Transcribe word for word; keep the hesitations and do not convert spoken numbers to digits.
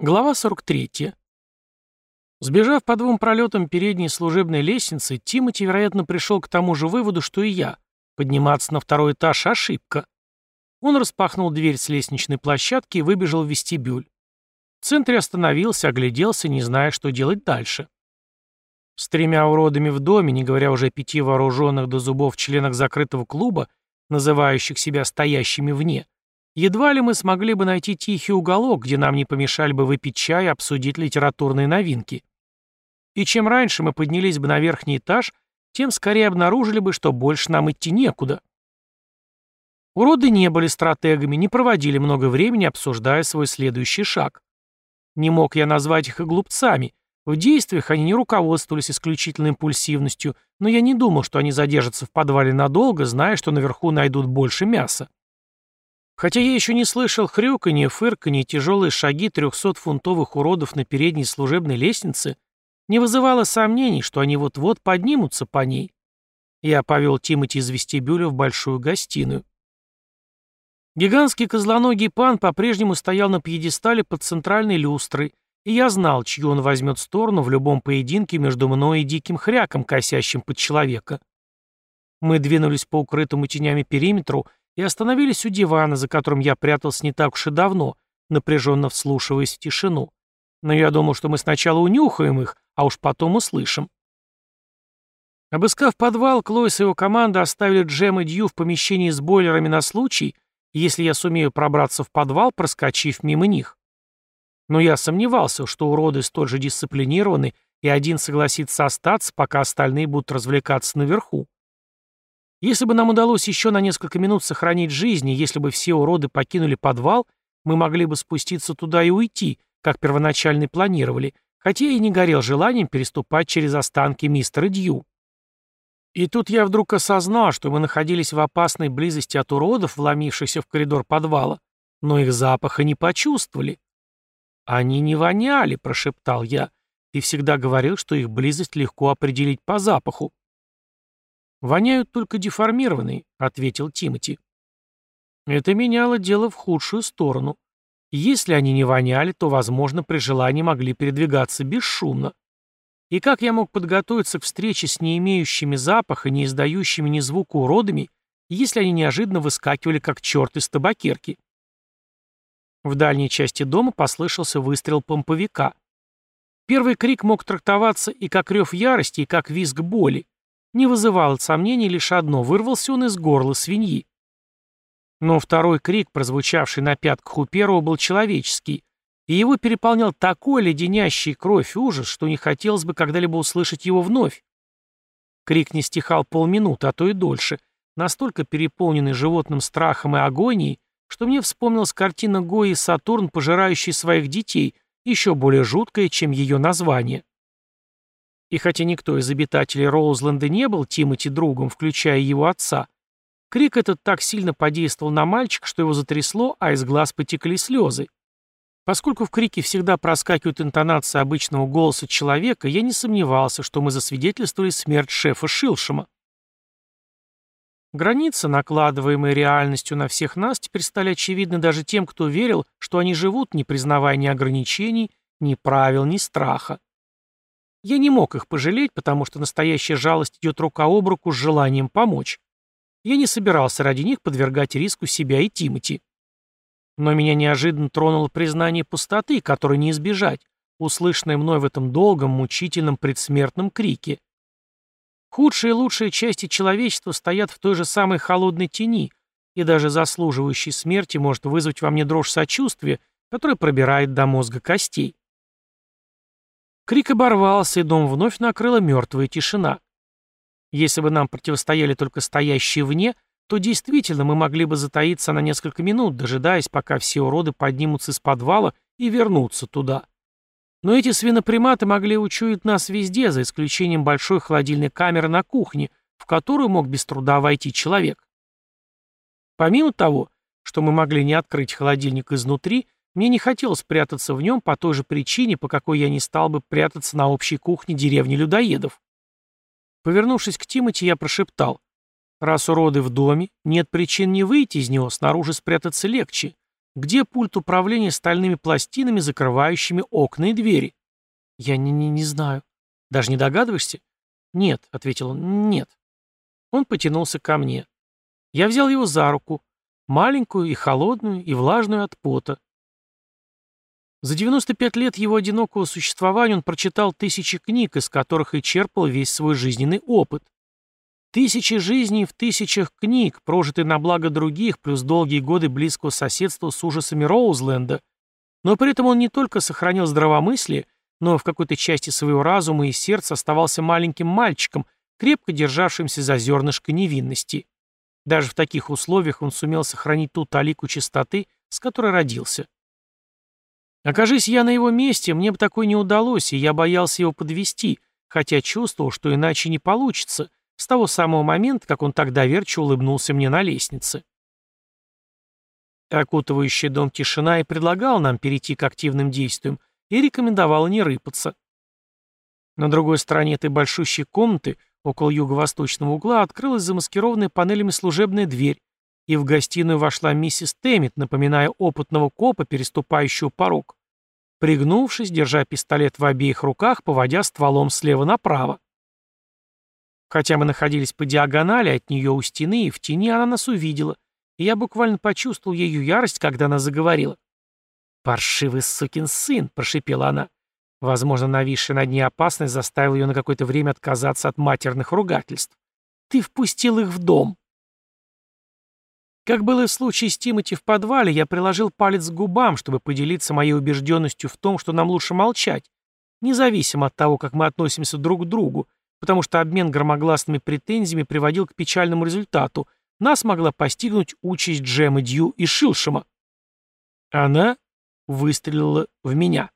Глава сорок третья. Сбежав по двум пролетам передней служебной лестницы, Тимоти, вероятно, пришел к тому же выводу, что и я. Подниматься на второй этаж — ошибка. Он распахнул дверь с лестничной площадки и выбежал в вестибюль. В центре остановился, огляделся, не зная, что делать дальше. С тремя уродами в доме, не говоря уже о пяти вооруженных до зубов членах закрытого клуба, называющих себя стоящими вне, едва ли мы смогли бы найти тихий уголок, где нам не помешали бы выпить чай и обсудить литературные новинки. И чем раньше мы поднялись бы на верхний этаж, тем скорее обнаружили бы, что больше нам идти некуда. Уроды не были стратегами, не проводили много времени, обсуждая свой следующий шаг. Не мог я назвать их и глупцами. В действиях они не руководствовались исключительной импульсивностью, но я не думал, что они задержатся в подвале надолго, зная, что наверху найдут больше мяса. Хотя я еще не слышал хрюканье, фырканье и тяжелые шаги трехсотфунтовых уродов на передней служебной лестнице, не вызывало сомнений, что они вот-вот поднимутся по ней. Я повел Тимоти из вестибюля в большую гостиную. Гигантский козлоногий пан по-прежнему стоял на пьедестале под центральной люстрой, и я знал, чью он возьмет сторону в любом поединке между мной и диким хряком, косящим под человека. Мы двинулись по укрытому тенями периметру и остановились у дивана, за которым я прятался не так уж и давно, напряженно вслушиваясь в тишину. Но я думал, что мы сначала унюхаем их, а уж потом услышим. Обыскав подвал, Клойс и его команда оставили Джем и Дью в помещении с бойлерами на случай, если я сумею пробраться в подвал, проскочив мимо них. Но я сомневался, что уроды столь же дисциплинированы, и один согласится остаться, пока остальные будут развлекаться наверху. Если бы нам удалось еще на несколько минут сохранить жизни, если бы все уроды покинули подвал, мы могли бы спуститься туда и уйти, как первоначально планировали, хотя я и не горел желанием переступать через останки мистера Дью. И тут я вдруг осознал, что мы находились в опасной близости от уродов, вломившихся в коридор подвала, но их запаха не почувствовали. «Они не воняли», — прошептал я. «Ты всегда говорил, что их близость легко определить по запаху». «Воняют только деформированные», — ответил Тимоти. Это меняло дело в худшую сторону. Если они не воняли, то, возможно, при желании могли передвигаться бесшумно. И как я мог подготовиться к встрече с не имеющими запаха, не издающими ни звука уродами, если они неожиданно выскакивали как черт из табакерки? В дальней части дома послышался выстрел помповика. Первый крик мог трактоваться и как рев ярости, и как визг боли. Не вызывало сомнений лишь одно — вырвался он из горла свиньи. Но второй крик, прозвучавший на пятках у первого, был человеческий, и его переполнял такой леденящий кровь ужас, что не хотелось бы когда-либо услышать его вновь. Крик не стихал полминуты, а то и дольше, настолько переполненный животным страхом и агонией, что мне вспомнилась картина Гои и Сатурн, пожирающий своих детей, еще более жуткая, чем ее название. И хотя никто из обитателей Роузленда не был Тимоти другом, включая его отца, крик этот так сильно подействовал на мальчика, что его затрясло, а из глаз потекли слезы. Поскольку в крике всегда проскакивает интонация обычного голоса человека, я не сомневался, что мы засвидетельствовали смерть шефа Шилшема. Границы, накладываемые реальностью на всех нас, теперь стали очевидны даже тем, кто верил, что они живут, не признавая ни ограничений, ни правил, ни страха. Я не мог их пожалеть, потому что настоящая жалость идет рука об руку с желанием помочь. Я не собирался ради них подвергать риску себя и Тимоти. Но меня неожиданно тронуло признание пустоты, которой не избежать, услышанное мной в этом долгом, мучительном предсмертном крике. Худшие и лучшие части человечества стоят в той же самой холодной тени, и даже заслуживающий смерти может вызвать во мне дрожь сочувствия, которая пробирает до мозга костей. Крик оборвался, и дом вновь накрыла мертвая тишина. Если бы нам противостояли только стоящие вне, то действительно мы могли бы затаиться на несколько минут, дожидаясь, пока все уроды поднимутся из подвала и вернутся туда. Но эти свиноприматы могли учуять нас везде, за исключением большой холодильной камеры на кухне, в которую мог без труда войти человек. Помимо того, что мы могли не открыть холодильник изнутри, мне не хотелось прятаться в нем по той же причине, по какой я не стал бы прятаться на общей кухне деревни людоедов. Повернувшись к Тимоти, я прошептал: «Раз уроды в доме, нет причин не выйти из него, снаружи спрятаться легче. Где пульт управления стальными пластинами, закрывающими окна и двери? Я не, не, не знаю. Даже не догадываешься? Нет, ответил он, нет. Он потянулся ко мне. Я взял его за руку, маленькую и холодную, и влажную от пота. За девяносто пять лет его одинокого существования он прочитал тысячи книг, из которых и черпал весь свой жизненный опыт. Тысячи жизней в тысячах книг, прожитые на благо других, плюс долгие годы близкого соседства с ужасами Роузленда. Но при этом он не только сохранил здравомыслие, но в какой-то части своего разума и сердца оставался маленьким мальчиком, крепко державшимся за зернышко невинности. Даже в таких условиях он сумел сохранить ту талику чистоты, с которой родился. Окажись я на его месте, мне бы такое не удалось, и я боялся его подвести, хотя чувствовал, что иначе не получится, с того самого момента, как он так доверчиво улыбнулся мне на лестнице. Окутывающая дом тишина и предлагала нам перейти к активным действиям, и рекомендовала не рыпаться. На другой стороне этой большущей комнаты, около юго-восточного угла, открылась замаскированная панелями служебная дверь, и в гостиную вошла миссис Тэммит, напоминая опытного копа, переступающего порог, пригнувшись, держа пистолет в обеих руках, поводя стволом слева направо. Хотя мы находились по диагонали от нее у стены и в тени, она нас увидела, и я буквально почувствовал ее ярость, когда она заговорила. «Паршивый сукин сын!» — прошипела она. Возможно, нависшая над ней опасность заставила ее на какое-то время отказаться от матерных ругательств. «Ты впустил их в дом!» Как было и в случае с Тимоти в подвале, я приложил палец к губам, чтобы поделиться моей убежденностью в том, что нам лучше молчать, независимо от того, как мы относимся друг к другу, потому что обмен громогласными претензиями приводил к печальному результату. Нас могла постигнуть участь Джема Дью и Шилшема. Она выстрелила в меня.